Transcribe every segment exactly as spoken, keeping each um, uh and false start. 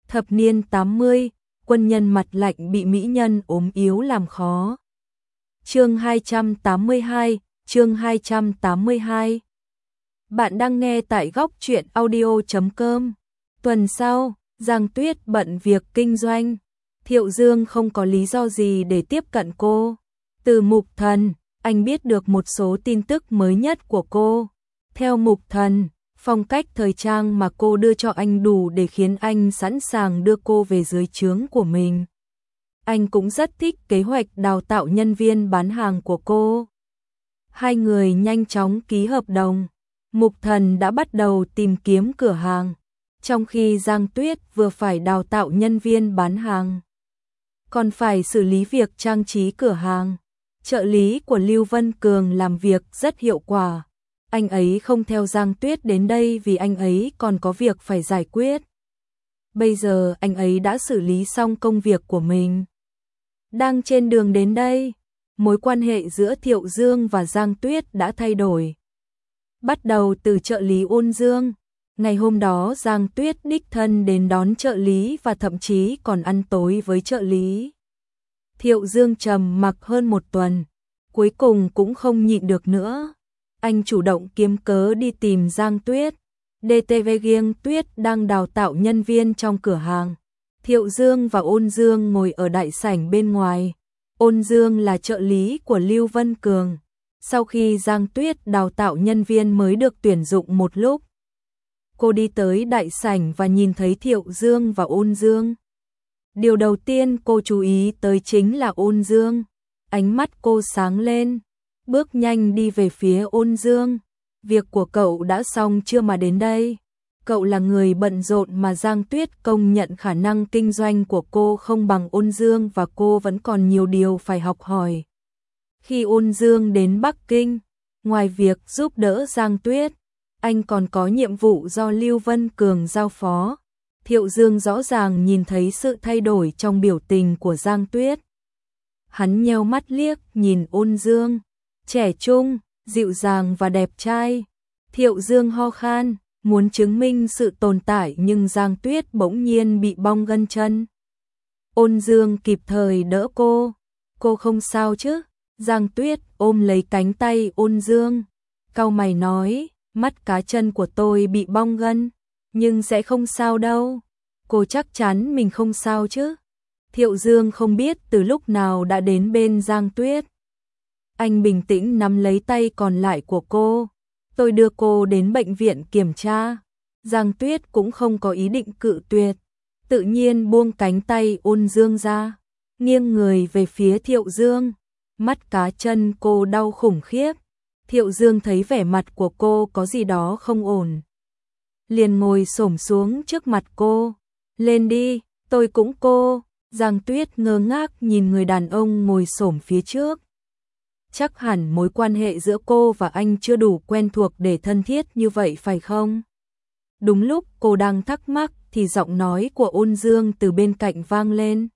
Thập niên tám mươi, quân nhân mặt lạnh bị mỹ nhân ốm yếu làm khó. Chương hai trăm tám mươi hai, chương hai trăm tám mươi hai. Bạn đang nghe tại góc truyện audio chấm com. Tuần sau, Giang Tuyết bận việc kinh doanh. Thiệu Dương không có lý do gì để tiếp cận cô. Từ Mục Thần, anh biết được một số tin tức mới nhất của cô. Theo Mục Thần, phong cách thời trang mà cô đưa cho anh đủ để khiến anh sẵn sàng đưa cô về dưới trướng của mình. Anh cũng rất thích kế hoạch đào tạo nhân viên bán hàng của cô. Hai người nhanh chóng ký hợp đồng. Mục Thần đã bắt đầu tìm kiếm cửa hàng, trong khi Giang Tuyết vừa phải đào tạo nhân viên bán hàng, còn phải xử lý việc trang trí cửa hàng. Trợ lý của Lưu Vân Cường làm việc rất hiệu quả. Anh ấy không theo Giang Tuyết đến đây vì anh ấy còn có việc phải giải quyết. Bây giờ anh ấy đã xử lý xong công việc của mình. Đang trên đường đến đây, mối quan hệ giữa Thiệu Dương và Giang Tuyết đã thay đổi. Bắt đầu từ trợ lý Ôn Dương, ngày hôm đó Giang Tuyết đích thân đến đón trợ lý và thậm chí còn ăn tối với trợ lý. Thiệu Dương trầm mặc hơn một tuần, cuối cùng cũng không nhịn được nữa. Anh chủ động kiếm cớ đi tìm Giang Tuyết. đê tê vê Giang Tuyết đang đào tạo nhân viên trong cửa hàng. Thiệu Dương và Ôn Dương ngồi ở đại sảnh bên ngoài. Ôn Dương là trợ lý của Lưu Vân Cường. Sau khi Giang Tuyết đào tạo nhân viên mới được tuyển dụng một lúc, cô đi tới đại sảnh và nhìn thấy Thiệu Dương và Ôn Dương. Điều đầu tiên cô chú ý tới chính là Ôn Dương. Ánh mắt cô sáng lên, bước nhanh đi về phía Ôn Dương. Việc của cậu đã xong chưa mà đến đây? Cậu là người bận rộn mà Giang Tuyết công nhận khả năng kinh doanh của cô không bằng Ôn Dương và cô vẫn còn nhiều điều phải học hỏi. Khi Ôn Dương đến Bắc Kinh, ngoài việc giúp đỡ Giang Tuyết, anh còn có nhiệm vụ do Lưu Vân Cường giao phó. Thiệu Dương rõ ràng nhìn thấy sự thay đổi trong biểu tình của Giang Tuyết. Hắn nheo mắt liếc nhìn Ôn Dương, trẻ trung, dịu dàng và đẹp trai. Thiệu Dương ho khan, muốn chứng minh sự tồn tại nhưng Giang Tuyết bỗng nhiên bị bong gân chân. Ôn Dương kịp thời đỡ cô. Cô không sao chứ? Giang Tuyết ôm lấy cánh tay Ôn Dương, cau mày nói, mắt cá chân của tôi bị bong gân, nhưng sẽ không sao đâu. Cô chắc chắn mình không sao chứ? Thiệu Dương không biết từ lúc nào đã đến bên Giang Tuyết. Anh bình tĩnh nắm lấy tay còn lại của cô. Tôi đưa cô đến bệnh viện kiểm tra. Giang Tuyết cũng không có ý định cự tuyệt, tự nhiên buông cánh tay Ôn Dương ra, nghiêng người về phía Thiệu Dương. Mắt cá chân cô đau khủng khiếp. Thiệu Dương thấy vẻ mặt của cô có gì đó không ổn, liền ngồi xổm xuống trước mặt cô. Lên đi, tôi cũng cô. Giang Tuyết ngơ ngác nhìn người đàn ông ngồi xổm phía trước. Chắc hẳn mối quan hệ giữa cô và anh chưa đủ quen thuộc để thân thiết như vậy phải không? Đúng lúc cô đang thắc mắc thì giọng nói của Ôn Dương từ bên cạnh vang lên.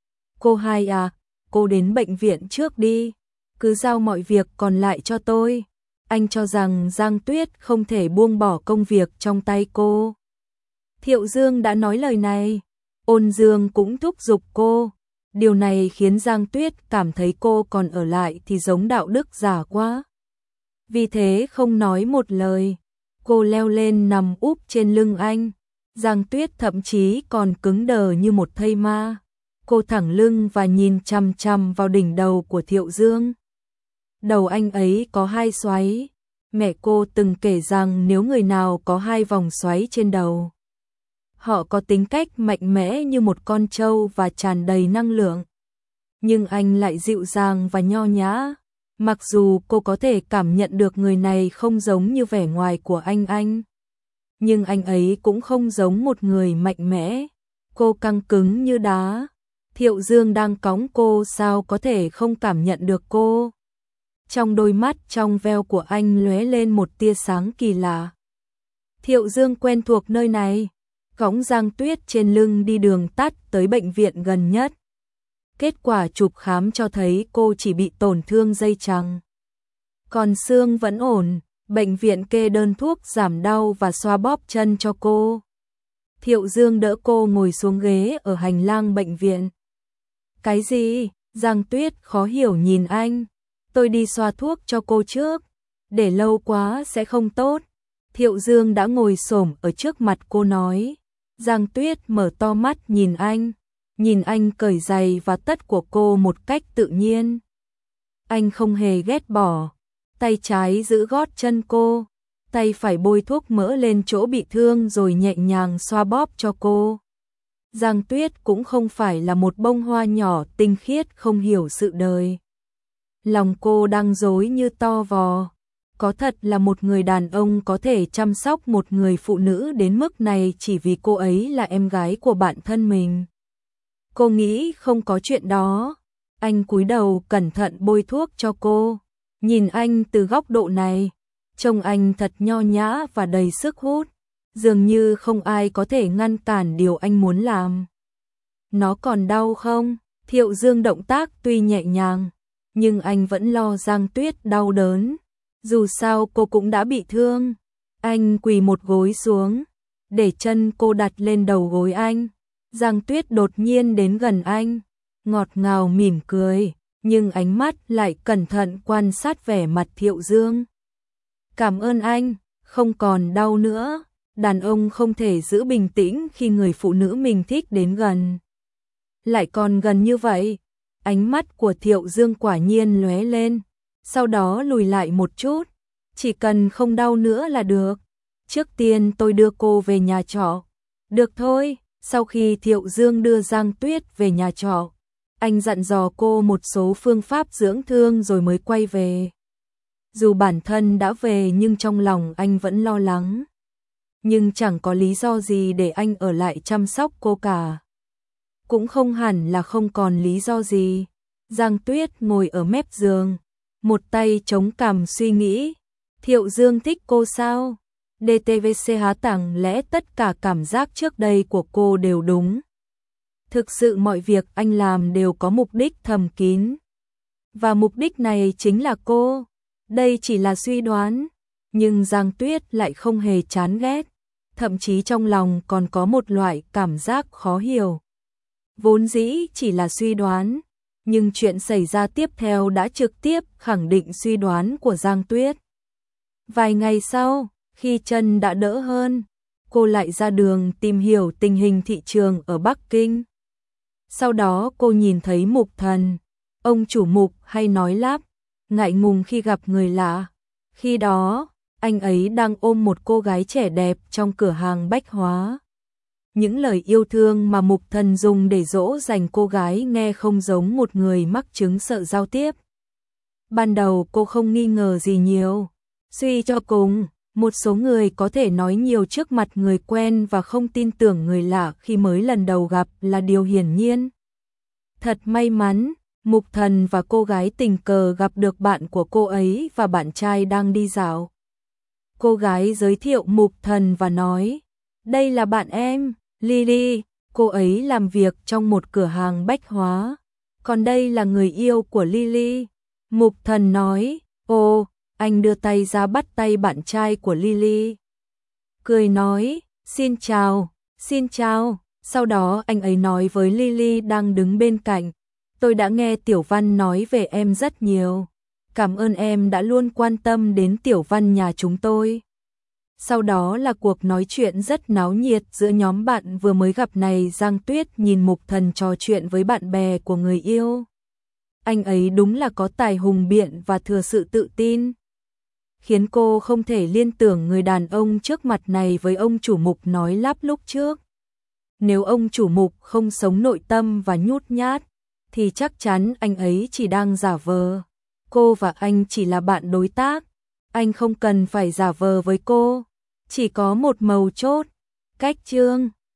Cô hai à, cô đến bệnh viện trước đi, cứ giao mọi việc còn lại cho tôi. Anh cho rằng Giang Tuyết không thể buông bỏ công việc trong tay cô. Thiệu Dương đã nói lời này, Ôn Dương cũng thúc giục cô. Điều này khiến Giang Tuyết cảm thấy cô còn ở lại thì giống đạo đức giả quá. Vì thế không nói một lời, cô leo lên nằm úp trên lưng anh. Giang Tuyết thậm chí còn cứng đờ như một thây ma. Cô thẳng lưng và nhìn chằm chằm vào đỉnh đầu của Thiệu Dương. Đầu anh ấy có hai xoáy. Mẹ cô từng kể rằng nếu người nào có hai vòng xoáy trên đầu, họ có tính cách mạnh mẽ như một con trâu và tràn đầy năng lượng. Nhưng anh lại dịu dàng và nho nhã. Mặc dù cô có thể cảm nhận được người này không giống như vẻ ngoài của anh anh, nhưng anh ấy cũng không giống một người mạnh mẽ. Cô căng cứng như đá. Thiệu Dương đang cõng cô sao có thể không cảm nhận được cô. Trong đôi mắt trong veo của anh lóe lên một tia sáng kỳ lạ. Thiệu Dương quen thuộc nơi này, cõng Giang Tuyết trên lưng đi đường tắt tới bệnh viện gần nhất. Kết quả chụp khám cho thấy cô chỉ bị tổn thương dây chằng, còn xương vẫn ổn. Bệnh viện kê đơn thuốc giảm đau và xoa bóp chân cho cô. Thiệu Dương đỡ cô ngồi xuống ghế ở hành lang bệnh viện. Cái gì? Giang Tuyết khó hiểu nhìn anh. Tôi đi xoa thuốc cho cô trước, để lâu quá sẽ không tốt. Thiệu Dương đã ngồi xổm ở trước mặt cô nói. Giang Tuyết mở to mắt nhìn anh, nhìn anh cởi giày và tất của cô một cách tự nhiên. Anh không hề ghét bỏ, tay trái giữ gót chân cô, tay phải bôi thuốc mỡ lên chỗ bị thương rồi nhẹ nhàng xoa bóp cho cô. Giang Tuyết cũng không phải là một bông hoa nhỏ tinh khiết không hiểu sự đời. Lòng cô đang rối như to vò. Có thật là một người đàn ông có thể chăm sóc một người phụ nữ đến mức này chỉ vì cô ấy là em gái của bạn thân mình. Cô nghĩ không có chuyện đó. Anh cúi đầu cẩn thận bôi thuốc cho cô. Nhìn anh từ góc độ này, trông anh thật nho nhã và đầy sức hút. Dường như không ai có thể ngăn cản điều anh muốn làm. Nó còn đau không? Thiệu Dương động tác tuy nhẹ nhàng, nhưng anh vẫn lo Giang Tuyết đau đớn. Dù sao cô cũng đã bị thương. Anh quỳ một gối xuống, để chân cô đặt lên đầu gối anh. Giang Tuyết đột nhiên đến gần anh, ngọt ngào mỉm cười, nhưng ánh mắt lại cẩn thận quan sát vẻ mặt Thiệu Dương. Cảm ơn anh, không còn đau nữa. Đàn ông không thể giữ bình tĩnh khi người phụ nữ mình thích đến gần. Lại còn gần như vậy. Ánh mắt của Thiệu Dương quả nhiên lóe lên, sau đó lùi lại một chút. Chỉ cần không đau nữa là được. Trước tiên tôi đưa cô về nhà trọ. Được thôi. Sau khi Thiệu Dương đưa Giang Tuyết về nhà trọ, anh dặn dò cô một số phương pháp dưỡng thương rồi mới quay về. Dù bản thân đã về nhưng trong lòng anh vẫn lo lắng. Nhưng chẳng có lý do gì để anh ở lại chăm sóc cô cả. Cũng không hẳn là không còn lý do gì. Giang Tuyết ngồi ở mép giường, một tay chống cằm suy nghĩ. Thiệu Dương thích cô sao? đê tê vê xê há tẳng lẽ tất cả cảm giác trước đây của cô đều đúng. Thực sự mọi việc anh làm đều có mục đích thầm kín. Và mục đích này chính là cô. Đây chỉ là suy đoán. Nhưng Giang Tuyết lại không hề chán ghét. Thậm chí trong lòng còn có một loại cảm giác khó hiểu. Vốn dĩ chỉ là suy đoán. Nhưng chuyện xảy ra tiếp theo đã trực tiếp khẳng định suy đoán của Giang Tuyết. Vài ngày sau, khi chân đã đỡ hơn, cô lại ra đường tìm hiểu tình hình thị trường ở Bắc Kinh. Sau đó cô nhìn thấy Mục Thần. Ông chủ Mục hay nói lắp, ngại ngùng khi gặp người lạ. Khi đó, anh ấy đang ôm một cô gái trẻ đẹp trong cửa hàng bách hóa. Những lời yêu thương mà Mục Thần dùng để dỗ dành cô gái nghe không giống một người mắc chứng sợ giao tiếp. Ban đầu cô không nghi ngờ gì nhiều. Suy cho cùng, một số người có thể nói nhiều trước mặt người quen và không tin tưởng người lạ khi mới lần đầu gặp là điều hiển nhiên. Thật may mắn, Mục Thần và cô gái tình cờ gặp được bạn của cô ấy và bạn trai đang đi dạo. Cô gái giới thiệu Mục Thần và nói, đây là bạn em, Lily, cô ấy làm việc trong một cửa hàng bách hóa. Còn đây là người yêu của Lily. Mục Thần nói, ồ, anh đưa tay ra bắt tay bạn trai của Lily. Cười nói, xin chào, xin chào. Sau đó anh ấy nói với Lily đang đứng bên cạnh, tôi đã nghe Tiểu Văn nói về em rất nhiều. Cảm ơn em đã luôn quan tâm đến Tiểu Văn nhà chúng tôi. Sau đó là cuộc nói chuyện rất náo nhiệt giữa nhóm bạn vừa mới gặp này. Giang Tuyết nhìn Mục Thần trò chuyện với bạn bè của người yêu. Anh ấy đúng là có tài hùng biện và thừa sự tự tin, khiến cô không thể liên tưởng người đàn ông trước mặt này với ông chủ Mục nói lắp lúc trước. Nếu ông chủ Mục không sống nội tâm và nhút nhát, thì chắc chắn anh ấy chỉ đang giả vờ. Cô và anh chỉ là bạn đối tác. Anh không cần phải giả vờ với cô. Chỉ có một mấu chốt, cách chương.